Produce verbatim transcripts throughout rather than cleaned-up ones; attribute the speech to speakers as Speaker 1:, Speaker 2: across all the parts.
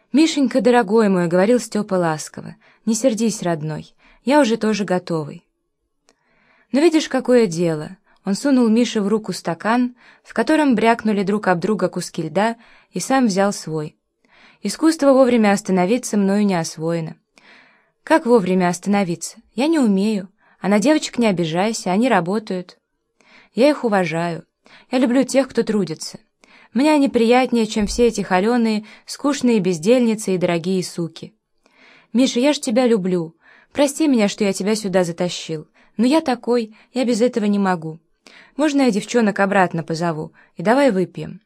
Speaker 1: «Мишенька, дорогой мой», — говорил Степа ласково, — «не сердись, родной, я уже тоже готовый». Но видишь, какое дело. Он сунул Мише в руку стакан, в котором брякнули друг об друга куски льда, и сам взял свой. Искусство вовремя остановиться мною не освоено. Как вовремя остановиться? Я не умею. А на девочек не обижайся, они работают. Я их уважаю. Я люблю тех, кто трудится. Мне они приятнее, чем все эти холеные, скучные бездельницы и дорогие суки. Миша, я ж тебя люблю. Прости меня, что я тебя сюда затащил. Но я такой, я без этого не могу. Можно я девчонок обратно позову, и давай выпьем?»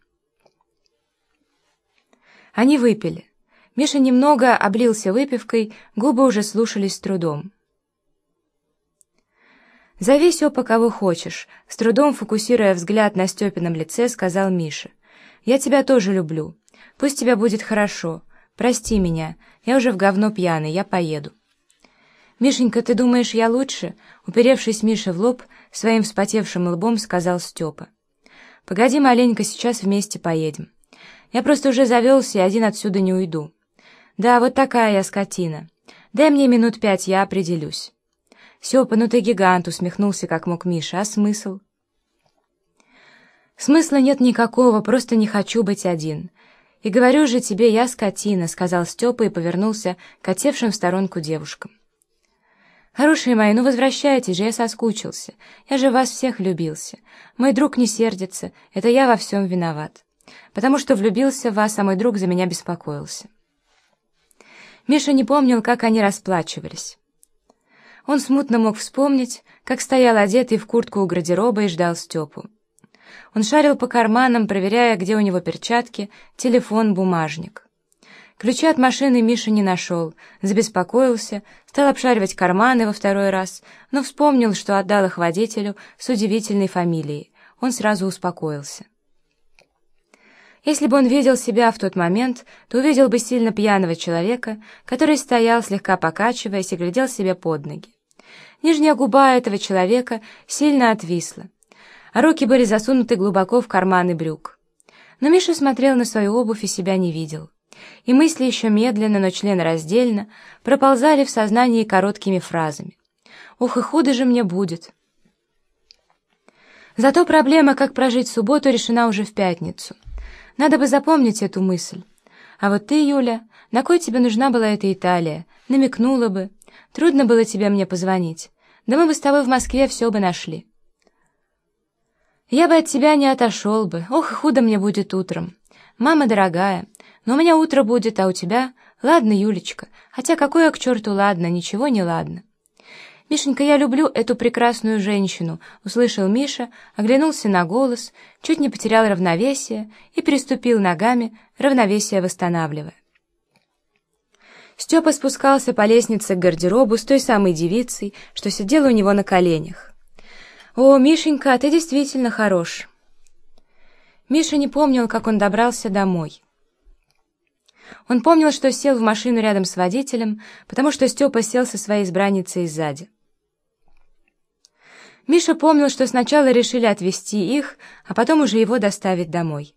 Speaker 1: Они выпили. Миша немного облился выпивкой, губы уже слушались с трудом. «Зови, Степа, кого хочешь», — с трудом фокусируя взгляд на Степином лице, сказал Миша. «Я тебя тоже люблю. Пусть тебе будет хорошо. Прости меня, я уже в говно пьяный, я поеду». «Мишенька, ты думаешь, я лучше?» — уперевшись Мише в лоб, своим вспотевшим лбом сказал Степа. «Погоди маленько, сейчас вместе поедем. Я просто уже завелся и один отсюда не уйду. Да, вот такая я скотина. Дай мне минут пять, я определюсь». «Степа, ну ты гигант», — усмехнулся как мог Миша. «А смысл?» «Смысла нет никакого, просто не хочу быть один. И говорю же тебе, я скотина», — сказал Степа и повернулся к отсевшим в сторонку девушкам. «Хорошие мои, ну возвращайтесь же, я соскучился. Я же вас всех влюбился. Мой друг не сердится, это я во всем виноват. Потому что влюбился в вас, а мой друг за меня беспокоился». Миша не помнил, как они расплачивались. Он смутно мог вспомнить, как стоял одетый в куртку у гардероба и ждал Степу. Он шарил по карманам, проверяя, где у него перчатки, телефон, бумажник. Ключи от машины Миша не нашел, забеспокоился, стал обшаривать карманы во второй раз, но вспомнил, что отдал их водителю с удивительной фамилией. Он сразу успокоился. Если бы он видел себя в тот момент, то увидел бы сильно пьяного человека, который стоял, слегка покачиваясь, и глядел себе под ноги. Нижняя губа этого человека сильно отвисла, а руки были засунуты глубоко в карманы брюк. Но Миша смотрел на свою обувь и себя не видел. И мысли еще медленно, но членораздельно проползали в сознании короткими фразами. «Ох, и худо же мне будет!» Зато проблема, как прожить субботу, решена уже в пятницу. Надо бы запомнить эту мысль. А вот ты, Юля, на кой тебе нужна была эта Италия? Намекнула бы. Трудно было тебе мне позвонить. Да мы бы с тобой в Москве все бы нашли. Я бы от тебя не отошел бы. Ох, и худо мне будет утром. Мама дорогая, но у меня утро будет, а у тебя... Ладно, Юлечка, хотя какое к черту ладно, ничего не ладно. «Мишенька, я люблю эту прекрасную женщину», — услышал Миша, оглянулся на голос, чуть не потерял равновесие и переступил ногами, равновесие восстанавливая. Степа спускался по лестнице к гардеробу с той самой девицей, что сидела у него на коленях. «О, Мишенька, ты действительно хорош». Миша не помнил, как он добрался домой. Он помнил, что сел в машину рядом с водителем, потому что Степа сел со своей избранницей сзади. Миша помнил, что сначала решили отвезти их, а потом уже его доставить домой.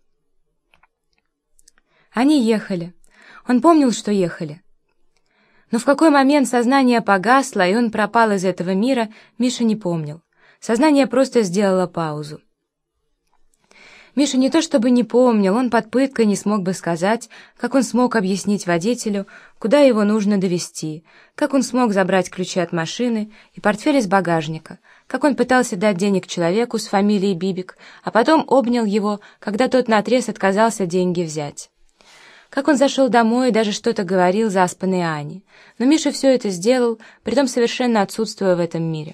Speaker 1: Они ехали. Он помнил, что ехали. Но в какой момент сознание погасло, и он пропал из этого мира, Миша не помнил. Сознание просто сделало паузу. Миша не то чтобы не помнил, он под пыткой не смог бы сказать, как он смог объяснить водителю, куда его нужно довезти, как он смог забрать ключи от машины и портфель из багажника, как он пытался дать денег человеку с фамилией Бибик, а потом обнял его, когда тот наотрез отказался деньги взять. Как он зашел домой и даже что-то говорил заспанной Ане. Но Миша все это сделал, притом совершенно отсутствуя в этом мире.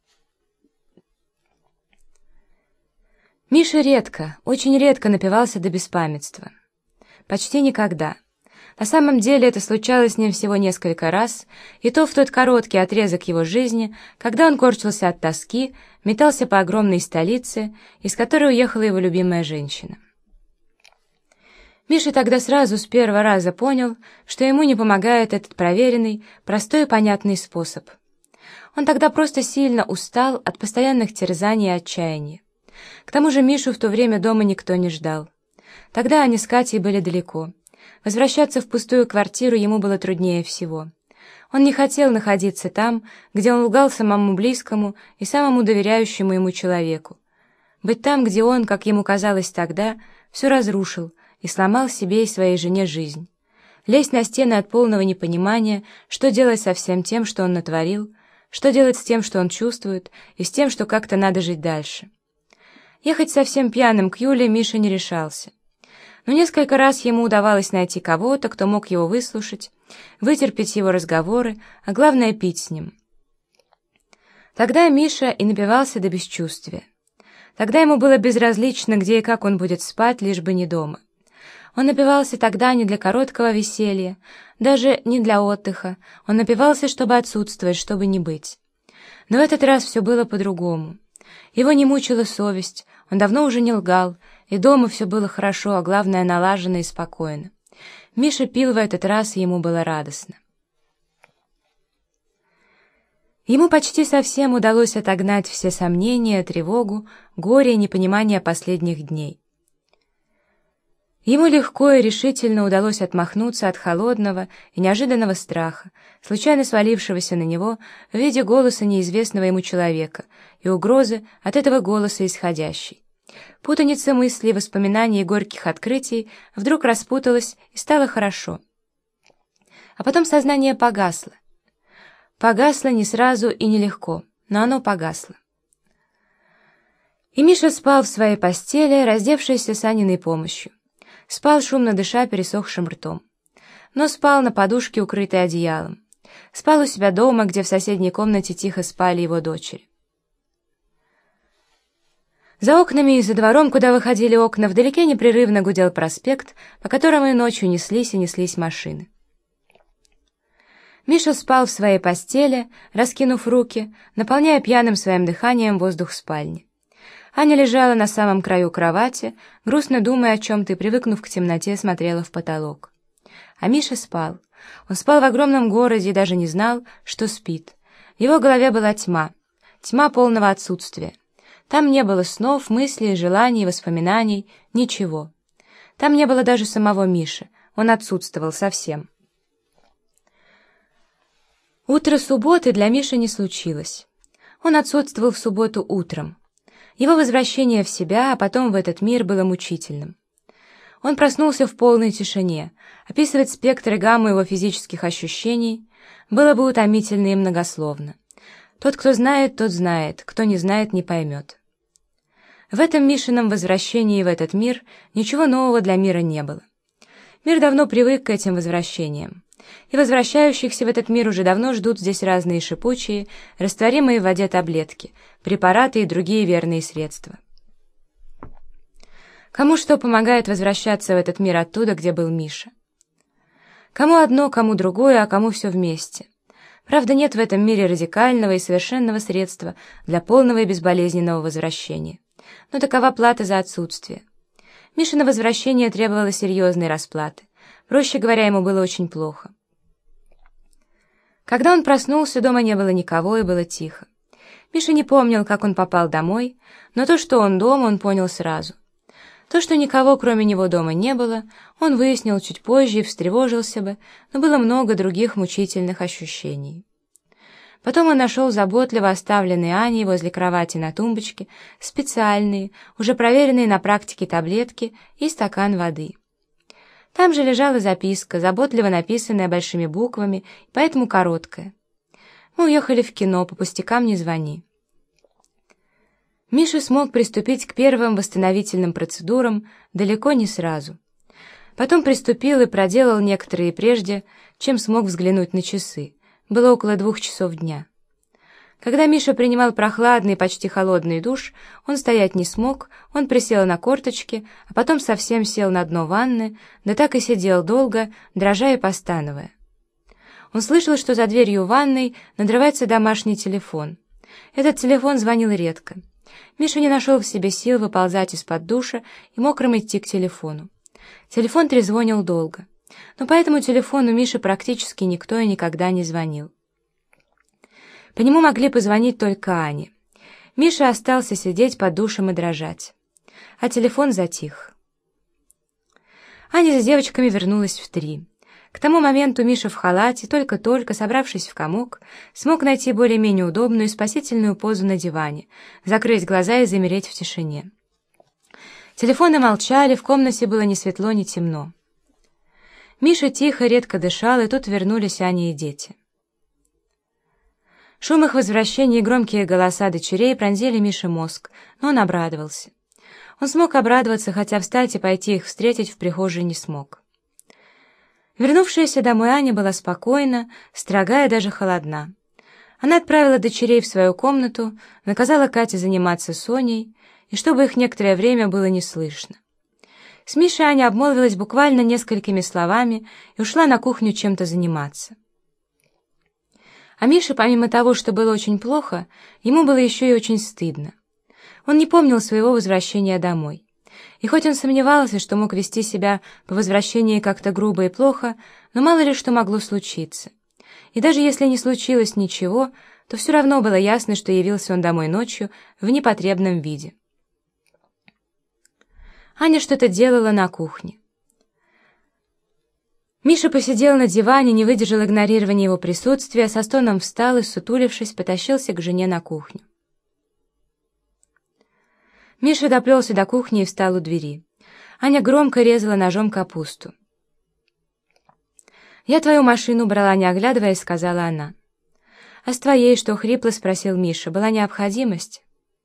Speaker 1: Миша редко, очень редко напивался до беспамятства. Почти никогда. На самом деле это случалось с ним всего несколько раз, и то в тот короткий отрезок его жизни, когда он корчился от тоски, метался по огромной столице, из которой уехала его любимая женщина. Миша тогда сразу с первого раза понял, что ему не помогает этот проверенный, простой и понятный способ. Он тогда просто сильно устал от постоянных терзаний и отчаяния. К тому же Мишу в то время дома никто не ждал. Тогда они с Катей были далеко. Возвращаться в пустую квартиру ему было труднее всего. Он не хотел находиться там, где он лгал самому близкому и самому доверяющему ему человеку. Быть там, где он, как ему казалось тогда, все разрушил и сломал себе и своей жене жизнь. Лезть на стены от полного непонимания, что делать со всем тем, что он натворил, что делать с тем, что он чувствует, и с тем, что как-то надо жить дальше. Ехать совсем пьяным к Юле Миша не решался. Но несколько раз ему удавалось найти кого-то, кто мог его выслушать, вытерпеть его разговоры, а главное — пить с ним. Тогда Миша и напивался до бесчувствия. Тогда ему было безразлично, где и как он будет спать, лишь бы не дома. Он напивался тогда не для короткого веселья, даже не для отдыха, он напивался, чтобы отсутствовать, чтобы не быть. Но в этот раз все было по-другому. Его не мучила совесть, он давно уже не лгал, и дома все было хорошо, а главное — налажено и спокойно. Миша пил в этот раз, и ему было радостно. Ему почти совсем удалось отогнать все сомнения, тревогу, горе и непонимание последних дней. Ему легко и решительно удалось отмахнуться от холодного и неожиданного страха, случайно свалившегося на него в виде голоса неизвестного ему человека и угрозы от этого голоса исходящей. Путаница мыслей, воспоминаний и горьких открытий вдруг распуталась, и стало хорошо. А потом сознание погасло. Погасло не сразу и нелегко, но оно погасло. И Миша спал в своей постели, раздевшийся с Аниной помощью. Спал, шумно дыша пересохшим ртом. Но спал на подушке, укрытой одеялом. Спал у себя дома, где в соседней комнате тихо спали его дочери. За окнами и за двором, куда выходили окна, вдалеке непрерывно гудел проспект, по которому и ночью неслись и неслись машины. Миша спал в своей постели, раскинув руки, наполняя пьяным своим дыханием воздух спальни. Аня лежала на самом краю кровати, грустно думая о чем-то и, привыкнув к темноте, смотрела в потолок. А Миша спал. Он спал в огромном городе и даже не знал, что спит. В его голове была тьма, тьма полного отсутствия. Там не было снов, мыслей, желаний, воспоминаний, ничего. Там не было даже самого Миши, он отсутствовал совсем. Утро субботы для Миши не случилось. Он отсутствовал в субботу утром. Его возвращение в себя, а потом в этот мир, было мучительным. Он проснулся в полной тишине. Описывать спектр и гамму его физических ощущений было бы утомительно и многословно. Тот, кто знает, тот знает, кто не знает, не поймет. В этом Мишином возвращении в этот мир ничего нового для мира не было. Мир давно привык к этим возвращениям. И возвращающихся в этот мир уже давно ждут здесь разные шипучие, растворимые в воде таблетки, препараты и другие верные средства. Кому что помогает возвращаться в этот мир оттуда, где был Миша? Кому одно, кому другое, а кому все вместе. Правда, нет в этом мире радикального и совершенного средства для полного и безболезненного возвращения. Но такова плата за отсутствие. Мишино возвращение требовало серьезной расплаты. Проще говоря, ему было очень плохо. Когда он проснулся, дома не было никого и было тихо. Миша не помнил, как он попал домой, но то, что он дома, он понял сразу. То, что никого кроме него дома не было, он выяснил чуть позже и встревожился бы, но было много других мучительных ощущений. Потом он нашел заботливо оставленные Аней возле кровати на тумбочке специальные, уже проверенные на практике таблетки и стакан воды. Там же лежала записка, заботливо написанная большими буквами, поэтому короткая. «Мы уехали в кино, по пустякам не звони». Миша смог приступить к первым восстановительным процедурам далеко не сразу. Потом приступил и проделал некоторые прежде, чем смог взглянуть на часы. Было около двух часов дня. Когда Миша принимал прохладный, почти холодный душ, он стоять не смог, он присел на корточки, а потом совсем сел на дно ванны, да так и сидел долго, дрожа и постановая. Он слышал, что за дверью ванной надрывается домашний телефон. Этот телефон звонил редко. Миша не нашел в себе сил выползать из-под душа и мокрым идти к телефону. Телефон трезвонил долго, но по этому телефону Мише практически никто и никогда не звонил. По нему могли позвонить только Ане. Миша остался сидеть под душем и дрожать. А телефон затих. Аня за девочками вернулась в три. К тому моменту Миша в халате, только-только, собравшись в комок, смог найти более-менее удобную и спасительную позу на диване, закрыть глаза и замереть в тишине. Телефоны молчали, в комнате было ни светло, ни темно. Миша тихо, редко дышал, и тут вернулись Аня и дети. Шум их возвращения и громкие голоса дочерей пронзили Мише мозг, но он обрадовался. Он смог обрадоваться, хотя встать и пойти их встретить в прихожей не смог. Вернувшаяся домой Аня была спокойна, строга и даже холодна. Она отправила дочерей в свою комнату, наказала Кате заниматься Соней, и чтобы их некоторое время было не слышно. С Мишей Аня обмолвилась буквально несколькими словами и ушла на кухню чем-то заниматься. А Мише, помимо того, что было очень плохо, ему было еще и очень стыдно. Он не помнил своего возвращения домой. И хоть он сомневался, что мог вести себя по возвращении как-то грубо и плохо, но мало ли что могло случиться. И даже если не случилось ничего, то все равно было ясно, что явился он домой ночью в непотребном виде. Аня что-то делала на кухне. Миша посидел на диване, не выдержал игнорирования его присутствия, со стоном встал и, сутулившись, потащился к жене на кухню. Миша доплелся до кухни и встал у двери. Аня громко резала ножом капусту. «Я твою машину брала, не оглядываясь», — сказала она. «А с твоей что?» — хрипло спросил Миша. «Была необходимость?»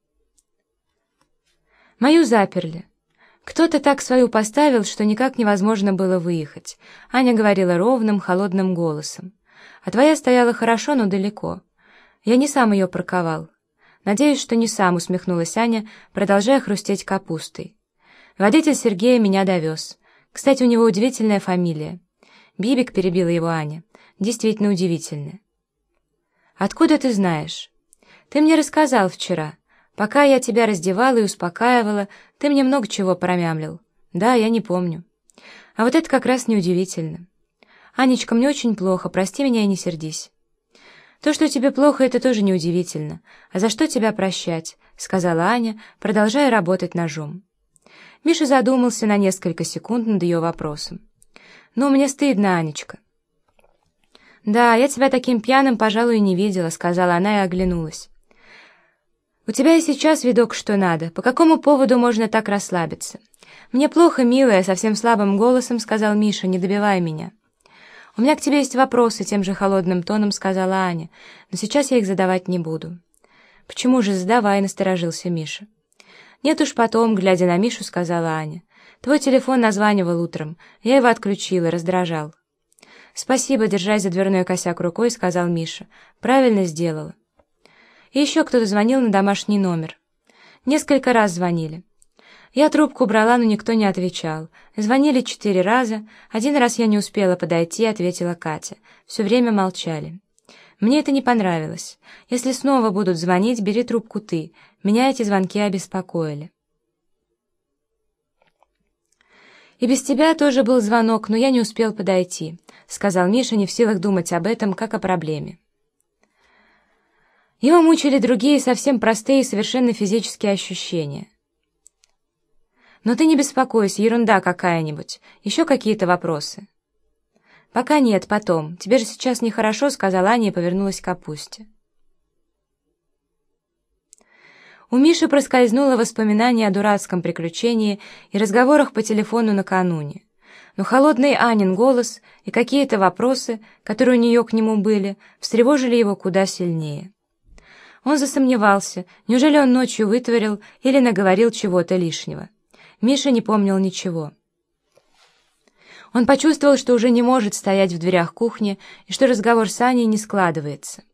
Speaker 1: «Мою заперли. Кто-то так свою поставил, что никак невозможно было выехать». Аня говорила ровным, холодным голосом. «А твоя стояла хорошо, но далеко. Я не сам ее парковал». «Надеюсь, что не сам», — усмехнулась Аня, продолжая хрустеть капустой. «Водитель Сергея меня довез. Кстати, у него удивительная фамилия». «Бибик», — перебила его Аня. «Действительно удивительная». «Откуда ты знаешь?» «Ты мне рассказал вчера. Пока я тебя раздевала и успокаивала, ты мне много чего промямлил». «Да, я не помню». «А вот это как раз неудивительно». «Анечка, мне очень плохо, прости меня и не сердись». «То, что тебе плохо, это тоже неудивительно. А за что тебя прощать?» — сказала Аня, продолжая работать ножом. Миша задумался на несколько секунд над ее вопросом. «Ну, мне стыдно, Анечка». «Да, я тебя таким пьяным, пожалуй, не видела», — сказала она и оглянулась. «У тебя и сейчас видок что надо. По какому поводу можно так расслабиться?» «Мне плохо, милая», — совсем слабым голосом сказал Миша, не добивай меня. «У меня к тебе есть вопросы», — тем же холодным тоном сказала Аня, «но сейчас я их задавать не буду». «Почему же задавай?» — насторожился Миша. «Нет уж потом», — глядя на Мишу, сказала Аня. «Твой телефон названивал утром. Я его отключила, раздражал». «Спасибо», — держась за дверной косяк рукой, сказал Миша. «Правильно сделала». И еще кто-то звонил на домашний номер. Несколько раз звонили. Я трубку брала, но никто не отвечал. Звонили четыре раза. Один раз я не успела подойти, ответила Катя. Все время молчали. Мне это не понравилось. Если снова будут звонить, бери трубку ты. Меня эти звонки обеспокоили. «И без тебя тоже был звонок, но я не успел подойти», — сказал Миша, не в силах думать об этом, как о проблеме. Его мучили другие, совсем простые и совершенно физические ощущения. «Но ты не беспокойся, ерунда какая-нибудь. Еще какие-то вопросы?» «Пока нет, потом. Тебе же сейчас нехорошо», — сказала Аня и повернулась к капусте. У Миши проскользнуло воспоминание о дурацком приключении и разговорах по телефону накануне. Но холодный Анин голос и какие-то вопросы, которые у нее к нему были, встревожили его куда сильнее. Он засомневался, неужели он ночью вытворил или наговорил чего-то лишнего. Миша не помнил ничего. Он почувствовал, что уже не может стоять в дверях кухни и что разговор с Аней не складывается.